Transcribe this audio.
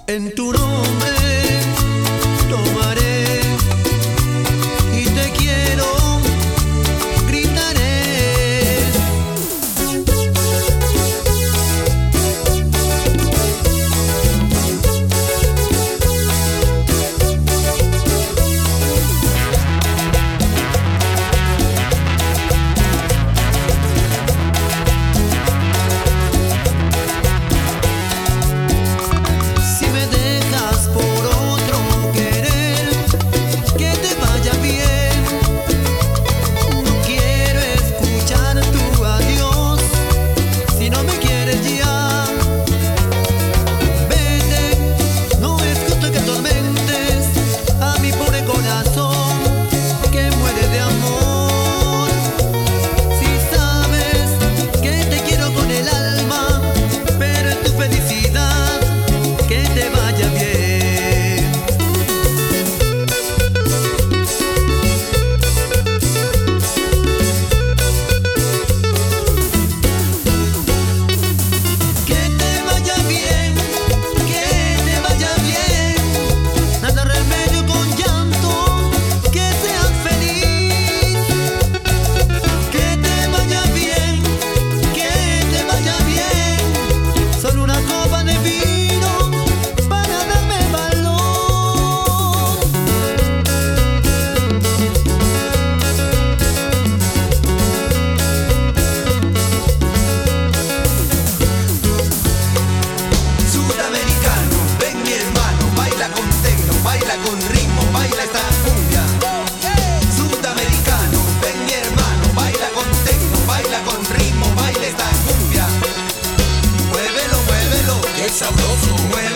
En tu nombre tomaré y te quiero, gritaré. Si me dejas por otro querer, que te vaya bien. No quiero escuchar tu adiós si no me quieres ya. Vete, no es justo que atormentes a mi pobre corazón que muere de amor. Si sabes que te quiero con el alma, pero en tu felicidad que te vaya bien. Que te vaya bien, que te vaya bien. Nada remedio con llanto, que seas feliz. Que te vaya bien, que te vaya bien. Solo una copa de vino para darme valor. Sudamericano, ven mi hermano, baila con tecno, baila con ritmo, baila esta cumbia. Sudamericano, ven mi hermano, baila con tecno, baila con ritmo, baila esta cumbia. Muévelo, muévelo, que es sabroso, muévelo.